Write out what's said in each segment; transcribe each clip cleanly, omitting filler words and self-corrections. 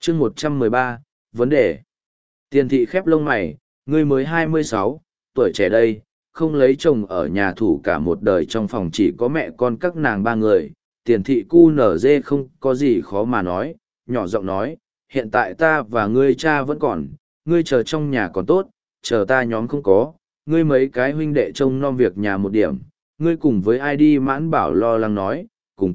chương 113, vấn đề. Tiền thị khép lông mày, ngươi mới 26, tuổi trẻ đây, không lấy chồng ở nhà thủ cả một đời, trong phòng chỉ có mẹ con các nàng ba người. Tiền thị cu nở dê không có gì khó mà nói, nhỏ giọng nói, hiện tại ta và ngươi cha vẫn còn, ngươi chờ trong nhà còn tốt, chờ ta nhóm không có, ngươi mấy cái huynh đệ trông nom việc nhà một điểm, ngươi cùng với ai đi. Mãn Bảo lo lắng nói,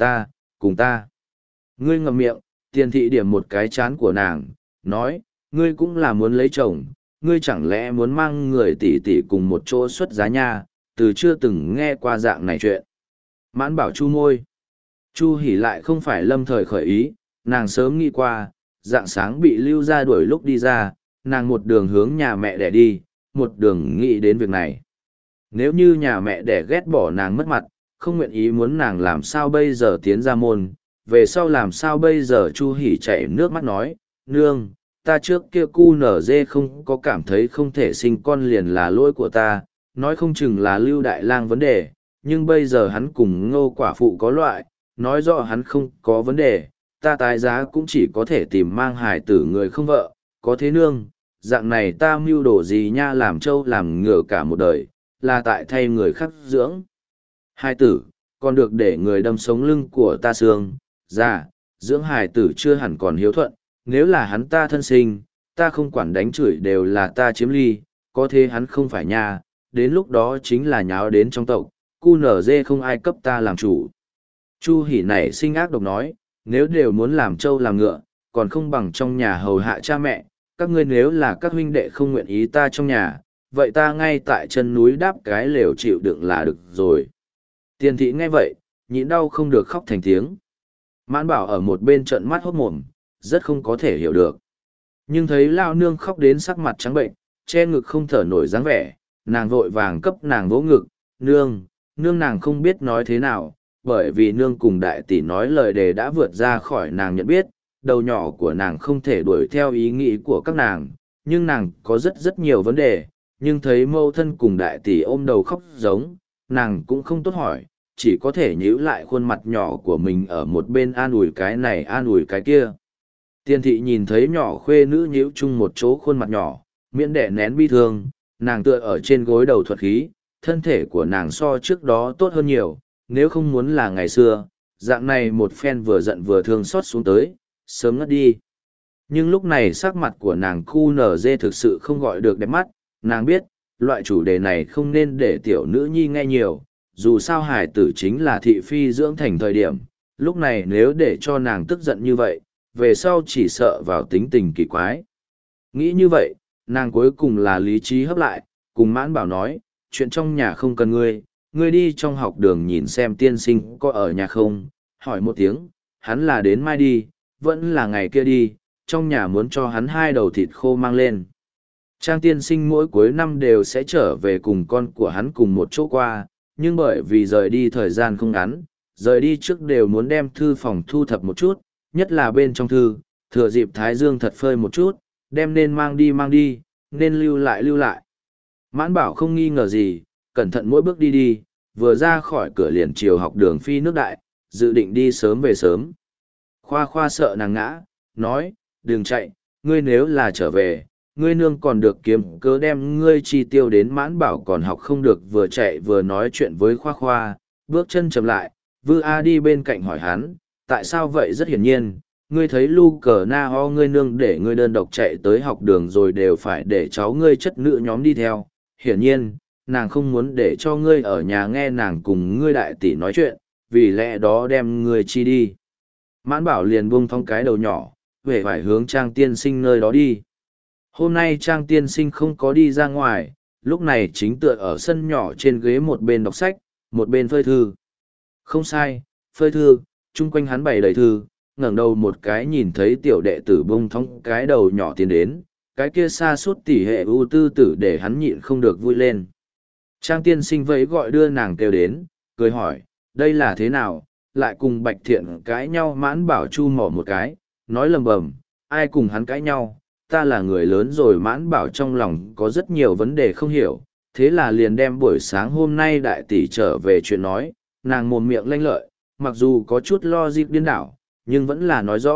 cùng ta. Ngươi ngậm miệng. Tiền thị điểm một cái chán của nàng, nói, ngươi cũng là muốn lấy chồng, ngươi chẳng lẽ muốn mang người tỷ tỷ cùng một chỗ xuất giá nha, từ chưa từng nghe qua dạng này chuyện. Mãn Bảo chu môi. Chu Hỉ lại không phải lâm thời khởi ý, nàng sớm nghĩ qua, dạng sáng bị lưu ra đuổi lúc đi ra, nàng một đường hướng nhà mẹ đẻ đi, một đường nghĩ đến việc này. Nếu như nhà mẹ đẻ ghét bỏ nàng mất mặt, không nguyện ý muốn nàng làm sao bây giờ tiến ra môn, về sau làm sao bây giờ. Chu Hỉ chảy nước mắt nói, nương, ta trước kia cu nở dê không có cảm thấy không thể sinh con liền là lỗi của ta, nói không chừng là Lưu Đại Lang vấn đề, nhưng bây giờ hắn cùng Ngô quả phụ có loại, nói rõ hắn không có vấn đề, ta tái giá cũng chỉ có thể tìm mang hài tử người không vợ, có thế nương, dạng này ta mưu đồ gì nha, làm trâu làm ngựa cả một đời, là tại thay người khác dưỡng hài tử, còn được để người đâm sống lưng của ta xương ra, dưỡng hài tử chưa hẳn còn hiếu thuận, nếu là hắn ta thân sinh, ta không quản đánh chửi đều là ta chiếm ly, có thế hắn không phải nha, đến lúc đó chính là nháo đến trong tộc, cu nở dê không ai cấp ta làm chủ. Chu Hỉ nảy sinh ác độc nói, nếu đều muốn làm trâu làm ngựa, còn không bằng trong nhà hầu hạ cha mẹ, các ngươi nếu là các huynh đệ không nguyện ý ta trong nhà, vậy ta ngay tại chân núi đáp cái lều chịu đựng là được rồi. Tiền thị nghe vậy, nhịn đau không được khóc thành tiếng. Mãn Bảo ở một bên trợn mắt hốt mồm, rất không có thể hiểu được. Nhưng thấy lao nương khóc đến sắc mặt trắng bệnh, che ngực không thở nổi dáng vẻ, nàng vội vàng cấp nàng vỗ ngực, nương nàng không biết nói thế nào, bởi vì nương cùng đại tỷ nói lời đề đã vượt ra khỏi nàng nhận biết, đầu nhỏ của nàng không thể đuổi theo ý nghĩ của các nàng, nhưng nàng có rất nhiều vấn đề, nhưng thấy mâu thân cùng đại tỷ ôm đầu khóc giống, nàng cũng không tốt hỏi, chỉ có thể nhíu lại khuôn mặt nhỏ của mình ở một bên an ủi cái này an ủi cái kia. Tiền thị nhìn thấy nhỏ khuê nữ nhíu chung một chỗ khuôn mặt nhỏ, miễn đẻ nén bi thương, nàng tựa ở trên gối đầu thuật khí, thân thể của nàng so trước đó tốt hơn nhiều, nếu không muốn là ngày xưa, dạng này một phen vừa giận vừa thương xót xuống tới, sớm ngất đi. Nhưng lúc này sắc mặt của nàng cu nở dê thực sự không gọi được đẹp mắt, nàng biết, loại chủ đề này không nên để tiểu nữ nhi nghe nhiều, dù sao hải tử chính là thị phi dưỡng thành thời điểm, lúc này nếu để cho nàng tức giận như vậy, về sau chỉ sợ vào tính tình kỳ quái. Nghĩ như vậy, nàng cuối cùng là lý trí hấp lại, cùng Mãn Bảo nói, chuyện trong nhà không cần ngươi đi trong học đường nhìn xem tiên sinh có ở nhà không, hỏi một tiếng, hắn là đến mai đi, vẫn là ngày kia đi, trong nhà muốn cho hắn 2 đầu thịt khô mang lên. Trang tiên sinh mỗi cuối năm đều sẽ trở về cùng con của hắn cùng một chỗ qua, nhưng bởi vì rời đi thời gian không ngắn, rời đi trước đều muốn đem thư phòng thu thập một chút, nhất là bên trong thư, thừa dịp thái dương thật phơi một chút, đem nên mang đi, nên lưu lại. Mãn Bảo không nghi ngờ gì, cẩn thận mỗi bước đi, vừa ra khỏi cửa liền chiều học đường phi nước đại, dự định đi sớm về sớm. Khoa sợ nàng ngã, nói, đừng chạy, ngươi nếu là trở về, ngươi nương còn được kiếm cớ đem ngươi chi tiêu đến. Mãn Bảo còn học không được, vừa chạy vừa nói chuyện với Khoa, bước chân chậm lại, Vư A đi bên cạnh hỏi hắn, tại sao vậy? Rất hiển nhiên, ngươi thấy Lu Cờ Na Ho ngươi nương để ngươi đơn độc chạy tới học đường rồi đều phải để cháu ngươi chất nữ nhóm đi theo, hiển nhiên, nàng không muốn để cho ngươi ở nhà nghe nàng cùng ngươi đại tỷ nói chuyện, vì lẽ đó đem ngươi chi đi. Mãn Bảo liền buông thong cái đầu nhỏ, về phải hướng Trang tiên sinh nơi đó đi. Hôm nay Trang tiên sinh không có đi ra ngoài, lúc này chính tựa ở sân nhỏ trên ghế, một bên đọc sách, một bên phơi thư. Không sai, phơi thư, chung quanh hắn bày đầy thư, ngẩng đầu một cái nhìn thấy tiểu đệ tử buông thong cái đầu nhỏ tiến đến, cái kia xa suốt tỉ hệ ưu tư tử để hắn nhịn không được vui lên. Trang tiên sinh vẫy gọi đưa nàng kêu đến, cười hỏi, đây là thế nào, lại cùng Bạch Thiện cãi nhau? Mãn Bảo chu mỏ một cái, nói lầm bầm, ai cùng hắn cãi nhau, ta là người lớn rồi. Mãn Bảo trong lòng có rất nhiều vấn đề không hiểu, thế là liền đem buổi sáng hôm nay đại tỷ trở về chuyện nói, nàng mồm miệng lanh lợi, mặc dù có chút lo dịp điên đảo, nhưng vẫn là nói rõ,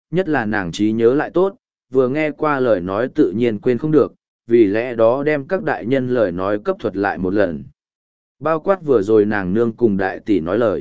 nhất là nàng trí nhớ lại tốt, vừa nghe qua lời nói tự nhiên quên không được, vì lẽ đó đem các đại nhân lời nói cấp thuật lại một lần. Bao quát vừa rồi nàng nương cùng đại tỷ nói lời.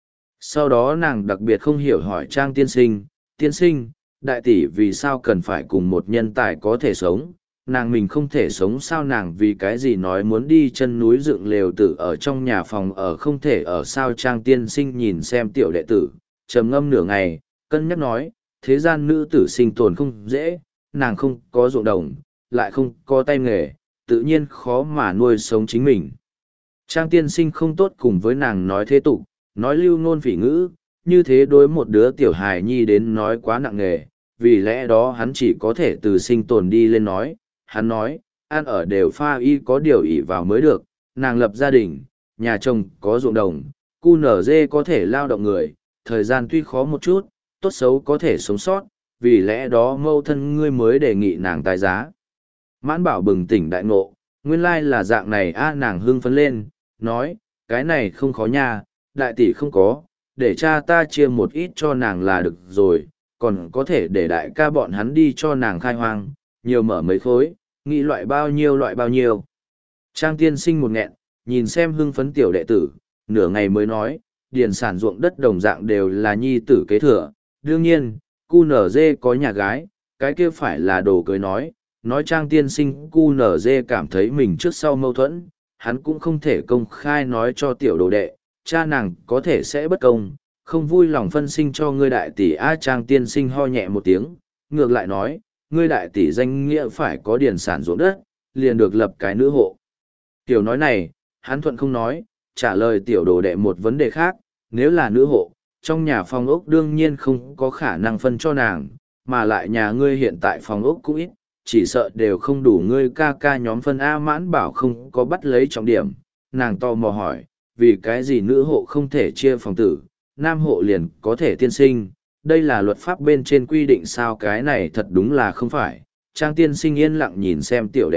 Sau đó nàng đặc biệt không hiểu hỏi Trang tiên sinh, đại tỷ vì sao cần phải cùng một nhân tài có thể sống, nàng mình không thể sống sao, nàng vì cái gì nói muốn đi chân núi dựng lều tử ở trong nhà phòng ở không thể ở sao. Trang tiên sinh nhìn xem tiểu đệ tử, trầm ngâm nửa ngày, cân nhắc nói, thế gian nữ tử sinh tồn không dễ, nàng không có ruộng đồng, lại không có tay nghề, tự nhiên khó mà nuôi sống chính mình. Trang tiên sinh không tốt cùng với nàng nói thế tục, nói lưu ngôn phỉ ngữ, như thế đối một đứa tiểu hài nhi đến nói quá nặng nề, vì lẽ đó hắn chỉ có thể từ sinh tồn đi lên nói. Hắn nói, ăn ở đều pha y có điều ỷ vào mới được, nàng lập gia đình, nhà chồng có ruộng đồng, cu nở dê có thể lao động người, thời gian tuy khó một chút, tốt xấu có thể sống sót, vì lẽ đó mâu thân ngươi mới đề nghị nàng tái giá. Mãn Bảo bừng tỉnh đại ngộ, nguyên lai là dạng này a. Nàng hưng phấn lên, nói, cái này không khó nha, đại tỷ không có, để cha ta chia một ít cho nàng là được rồi, còn có thể để đại ca bọn hắn đi cho nàng khai hoang, nhiều mở mấy khối, nghĩ loại bao nhiêu. Trang tiên sinh một nghẹn, nhìn xem hưng phấn tiểu đệ tử, nửa ngày mới nói, điền sản ruộng đất đồng dạng đều là nhi tử kế thừa, đương nhiên, cu nở dê có nhà gái, cái kia phải là đồ cưới nói Trang tiên sinh cu nở dê cảm thấy mình trước sau mâu thuẫn, hắn cũng không thể công khai nói cho tiểu đồ đệ, cha nàng có thể sẽ bất công, không vui lòng phân sinh cho ngươi đại tỷ a. Trang tiên sinh ho nhẹ một tiếng, ngược lại nói, ngươi đại tỷ danh nghĩa phải có điền sản ruộng đất, liền được lập cái nữ hộ. Tiểu nói này, hắn thuận không nói, trả lời tiểu đồ đệ một vấn đề khác, nếu là nữ hộ, trong nhà phòng ốc đương nhiên không có khả năng phân cho nàng, mà lại nhà ngươi hiện tại phòng ốc cũng ít, chỉ sợ đều không đủ ngươi ca ca nhóm phân A. Mãn Bảo không có bắt lấy trọng điểm, nàng tò mò hỏi, vì cái gì nữ hộ không thể chia phòng tử, nam hộ liền có thể tiên sinh, đây là luật pháp bên trên quy định sao? Cái này thật đúng là không phải. Trang tiên sinh yên lặng nhìn xem tiểu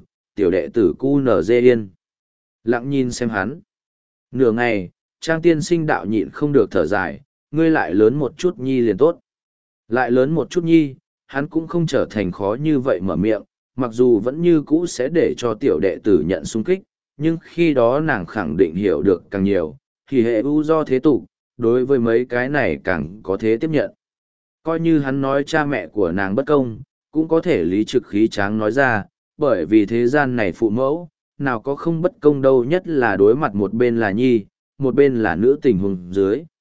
đệ tử cu nở dê yên lặng nhìn xem hắn. Nửa ngày, Trang tiên sinh đạo nhịn không được thở dài, ngươi lại lớn một chút nhi liền tốt. Lại lớn một chút nhi, hắn cũng không trở thành khó như vậy mở miệng, mặc dù vẫn như cũ sẽ để cho tiểu đệ tử nhận xung kích, nhưng khi đó nàng khẳng định hiểu được càng nhiều, thì hệ ưu do thế tục, đối với mấy cái này càng có thế tiếp nhận. Coi như hắn nói cha mẹ của nàng bất công, cũng có thể lý trực khí tráng nói ra, bởi vì thế gian này phụ mẫu, nào có không bất công đâu, nhất là đối mặt một bên là nhi, một bên là nữ tình huống dưới.